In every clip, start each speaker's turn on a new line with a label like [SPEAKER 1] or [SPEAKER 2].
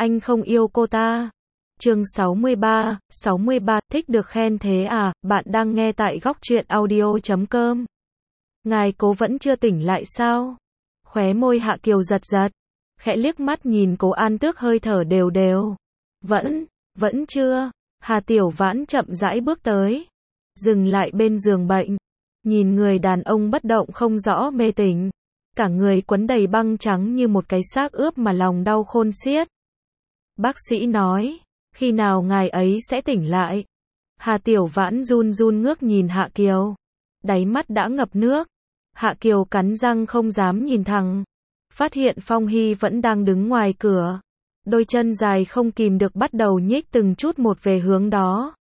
[SPEAKER 1] anh không yêu cô ta. Chương 63, thích được khen thế à, bạn đang nghe tại góc truyện audio.com. Ngài Cố vẫn chưa tỉnh lại sao? Khóe môi Hạ Kiều giật giật, khẽ liếc mắt nhìn Cố An Tước hơi thở đều đều. Vẫn chưa. Hà Tiểu Vãn chậm rãi bước tới, dừng lại bên giường bệnh, nhìn người đàn ông bất động không rõ mê tỉnh, cả người quấn đầy băng trắng như một cái xác ướp mà lòng đau khôn xiết. Bác sĩ nói, khi nào ngài ấy sẽ tỉnh lại? Hà Tiểu Vãn run run ngước nhìn Hạ Kiều, đáy mắt đã ngập nước. Hạ Kiều cắn răng không dám nhìn thẳng, phát hiện Phong Hy vẫn đang đứng ngoài cửa, đôi chân dài không kìm được bắt đầu nhích từng chút một về hướng đó.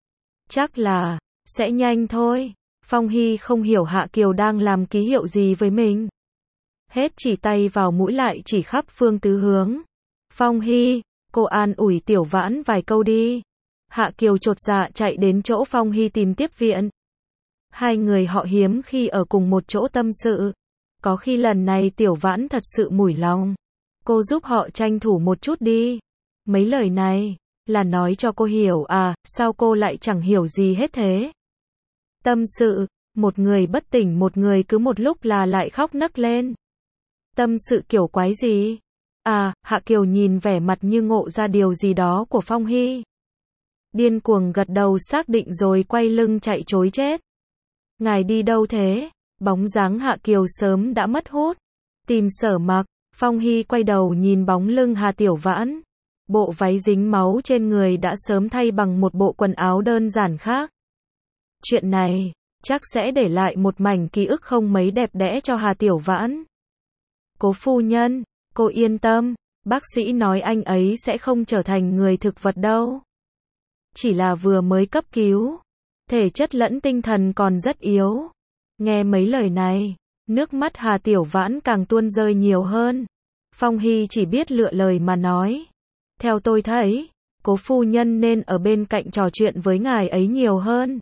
[SPEAKER 1] Chắc là sẽ nhanh thôi. Phong Hy không hiểu Hạ Kiều đang làm ký hiệu gì với mình, hết chỉ tay vào mũi lại chỉ khắp phương tứ hướng. Phong Hy, cô an ủi Tiểu Vãn vài câu đi. Hạ Kiều chột dạ chạy đến chỗ Phong Hy tìm tiếp viện. Hai người họ hiếm khi ở cùng một chỗ tâm sự, có khi lần này Tiểu Vãn thật sự mủi lòng. Cô giúp họ tranh thủ một chút đi. Mấy lời này là nói cho cô hiểu à, sao cô lại chẳng hiểu gì hết thế? Tâm sự, một người bất tỉnh một người cứ một lúc là lại khóc nấc lên. Tâm sự kiểu quái gì? À, Hạ Kiều nhìn vẻ mặt như ngộ ra điều gì đó của Phong Hy, điên cuồng gật đầu xác định rồi quay lưng chạy trối chết. Ngài đi đâu thế? Bóng dáng Hạ Kiều sớm đã mất hút. Tìm Sở Mặc. Phong Hy quay đầu nhìn bóng lưng Hà Tiểu Vãn. Bộ váy dính máu trên người đã sớm thay bằng một bộ quần áo đơn giản khác. Chuyện này chắc sẽ để lại một mảnh ký ức không mấy đẹp đẽ cho Hà Tiểu Vãn. Cố phu nhân, cô yên tâm, bác sĩ nói anh ấy sẽ không trở thành người thực vật đâu. Chỉ là vừa mới cấp cứu, thể chất lẫn tinh thần còn rất yếu. Nghe mấy lời này, nước mắt Hà Tiểu Vãn càng tuôn rơi nhiều hơn. Phong Hy chỉ biết lựa lời mà nói. Theo tôi thấy, cố phu nhân nên ở bên cạnh trò chuyện với ngài ấy nhiều hơn.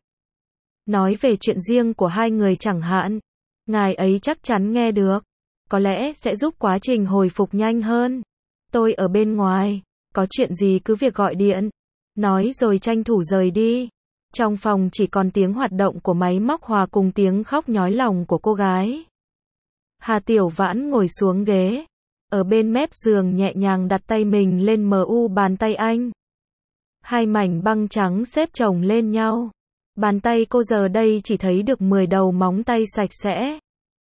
[SPEAKER 1] Nói về chuyện riêng của hai người chẳng hạn, ngài ấy chắc chắn nghe được, có lẽ sẽ giúp quá trình hồi phục nhanh hơn. Tôi ở bên ngoài, có chuyện gì cứ việc gọi điện. Nói rồi tranh thủ rời đi. Trong phòng chỉ còn tiếng hoạt động của máy móc hòa cùng tiếng khóc nhói lòng của cô gái. Hà Tiểu Vãn ngồi xuống ghế, ở bên mép giường nhẹ nhàng đặt tay mình lên bàn tay anh. Hai mảnh băng trắng xếp chồng lên nhau. Bàn tay cô giờ đây chỉ thấy được 10 đầu móng tay sạch sẽ,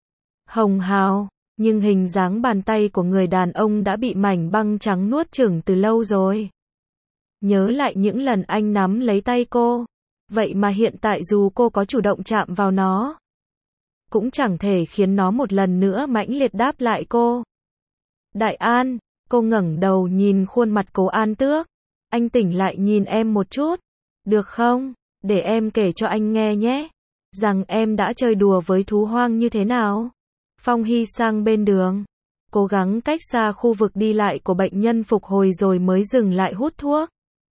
[SPEAKER 1] hồng hào, nhưng hình dáng bàn tay của người đàn ông đã bị mảnh băng trắng nuốt chửng từ lâu rồi. Nhớ lại những lần anh nắm lấy tay cô, vậy mà hiện tại dù cô có chủ động chạm vào nó, cũng chẳng thể khiến nó một lần nữa mãnh liệt đáp lại cô. Đại An, cô ngẩng đầu nhìn khuôn mặt Cố An Tước. Anh tỉnh lại nhìn em một chút, được không? Để em kể cho anh nghe nhé, rằng em đã chơi đùa với thú hoang như thế nào. Phong Hy sang bên đường, cố gắng cách xa khu vực đi lại của bệnh nhân phục hồi rồi mới dừng lại hút thuốc.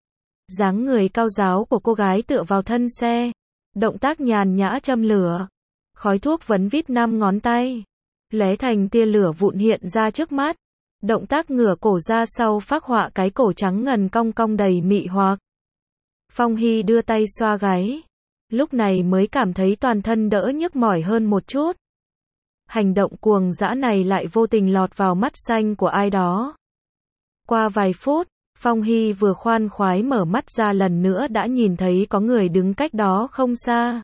[SPEAKER 1] Dáng người cao ráo của cô gái tựa vào thân xe, động tác nhàn nhã châm lửa. Khói thuốc vấn vít 5 ngón tay, lóe thành tia lửa vụn hiện ra trước mắt. Động tác ngửa cổ ra sau phác họa cái cổ trắng ngần cong cong đầy mị hoặc. Phong Hy đưa tay xoa gáy, lúc này mới cảm thấy toàn thân đỡ nhức mỏi hơn một chút. Hành động cuồng dã này lại vô tình lọt vào mắt xanh của ai đó. Qua vài phút, Phong Hy vừa khoan khoái mở mắt ra lần nữa đã nhìn thấy có người đứng cách đó không xa.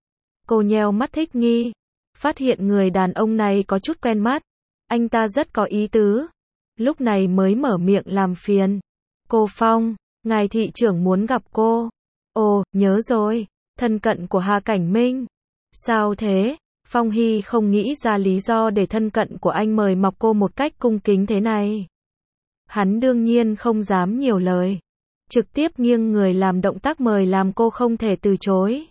[SPEAKER 1] Cô nheo mắt thích nghi, phát hiện người đàn ông này có chút quen mắt. Anh ta rất có ý tứ, lúc này mới mở miệng làm phiền. Cô Phong, ngài thị trưởng muốn gặp cô. Ồ, nhớ rồi, thân cận của Hà Cảnh Minh. Sao thế? Phong Hy không nghĩ ra lý do để thân cận của anh mời mọc cô một cách cung kính thế này. Hắn đương nhiên không dám nhiều lời, trực tiếp nghiêng người làm động tác mời làm cô không thể từ chối.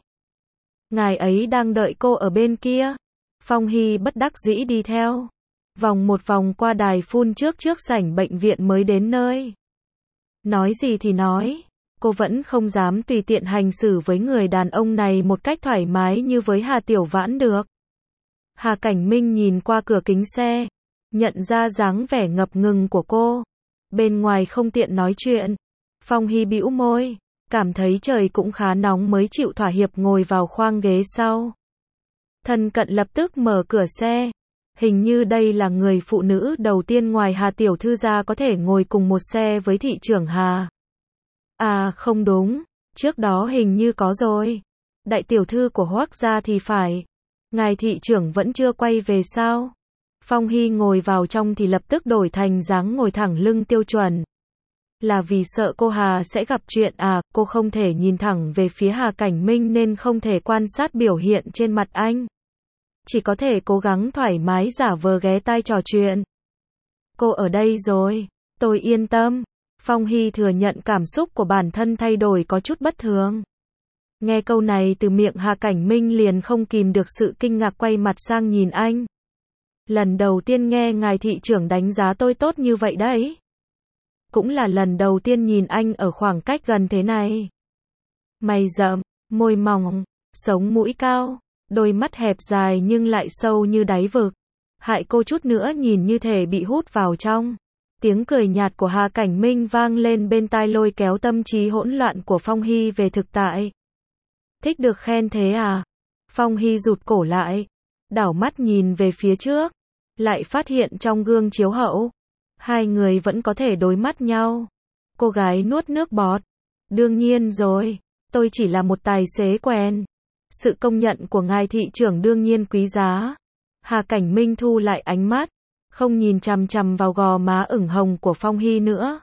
[SPEAKER 1] Ngài ấy đang đợi cô ở bên kia. Phong Hy bất đắc dĩ đi theo, vòng một vòng qua đài phun trước sảnh bệnh viện mới đến nơi. Nói gì thì nói, cô vẫn không dám tùy tiện hành xử với người đàn ông này một cách thoải mái như với Hà Tiểu Vãn được. Hà Cảnh Minh nhìn qua cửa kính xe, nhận ra dáng vẻ ngập ngừng của cô. Bên ngoài không tiện nói chuyện. Phong Hy bĩu môi, cảm thấy trời cũng khá nóng mới chịu thỏa hiệp ngồi vào khoang ghế sau. Thân cận lập tức mở cửa xe. Hình như đây là người phụ nữ đầu tiên ngoài Hà tiểu thư ra có thể ngồi cùng một xe với thị trưởng Hà. À không đúng, trước đó hình như có rồi. Đại tiểu thư của Hoắc gia thì phải. Ngài thị trưởng vẫn chưa quay về sao? Phong Hy ngồi vào trong thì lập tức đổi thành dáng ngồi thẳng lưng tiêu chuẩn. Là vì sợ cô Hà sẽ gặp chuyện à, cô không thể nhìn thẳng về phía Hà Cảnh Minh nên không thể quan sát biểu hiện trên mặt anh. Chỉ có thể cố gắng thoải mái giả vờ ghé tai trò chuyện. Cô ở đây rồi, tôi yên tâm. Phong Hy thừa nhận cảm xúc của bản thân thay đổi có chút bất thường. Nghe câu này từ miệng Hà Cảnh Minh liền không kìm được sự kinh ngạc quay mặt sang nhìn anh. Lần đầu tiên nghe ngài thị trưởng đánh giá tôi tốt như vậy đấy. Cũng là lần đầu tiên nhìn anh ở khoảng cách gần thế này. Mày rậm, môi mỏng, sống mũi cao, đôi mắt hẹp dài nhưng lại sâu như đáy vực. Hại cô chút nữa nhìn như thể bị hút vào trong. Tiếng cười nhạt của Hà Cảnh Minh vang lên bên tai lôi kéo tâm trí hỗn loạn của Phong Hy về thực tại. Thích được khen thế à? Phong Hy rụt cổ lại, đảo mắt nhìn về phía trước, lại phát hiện trong gương chiếu hậu, hai người vẫn có thể đối mắt nhau. Cô gái nuốt nước bọt. Đương nhiên rồi, tôi chỉ là một tài xế quen. Sự công nhận của ngài thị trưởng đương nhiên quý giá. Hà Cảnh Minh thu lại ánh mắt, không nhìn chằm chằm vào gò má ửng hồng của Phong Hy nữa.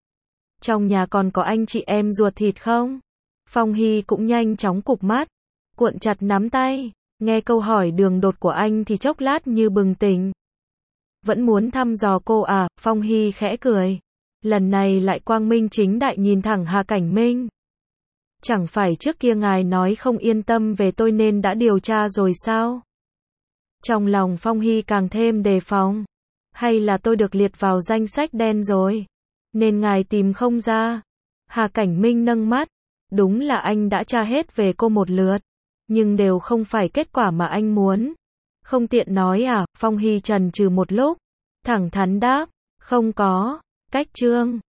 [SPEAKER 1] Trong nhà còn có anh chị em ruột thịt không? Phong Hy cũng nhanh chóng cụp mắt, cuộn chặt nắm tay, nghe câu hỏi đường đột của anh thì chốc lát như bừng tỉnh. Vẫn muốn thăm dò cô à? Phong Hy khẽ cười. Lần này lại quang minh chính đại nhìn thẳng Hà Cảnh Minh. Chẳng phải trước kia ngài nói không yên tâm về tôi nên đã điều tra rồi sao? Trong lòng Phong Hy càng thêm đề phòng. Hay là tôi được liệt vào danh sách đen rồi? Nên ngài tìm không ra? Hà Cảnh Minh nâng mắt. Đúng là anh đã tra hết về cô một lượt. Nhưng đều không phải kết quả mà anh muốn. Không tiện nói à? Phong Hy chần chừ một lúc. Thẳng thắn đáp. Không có. Cách chương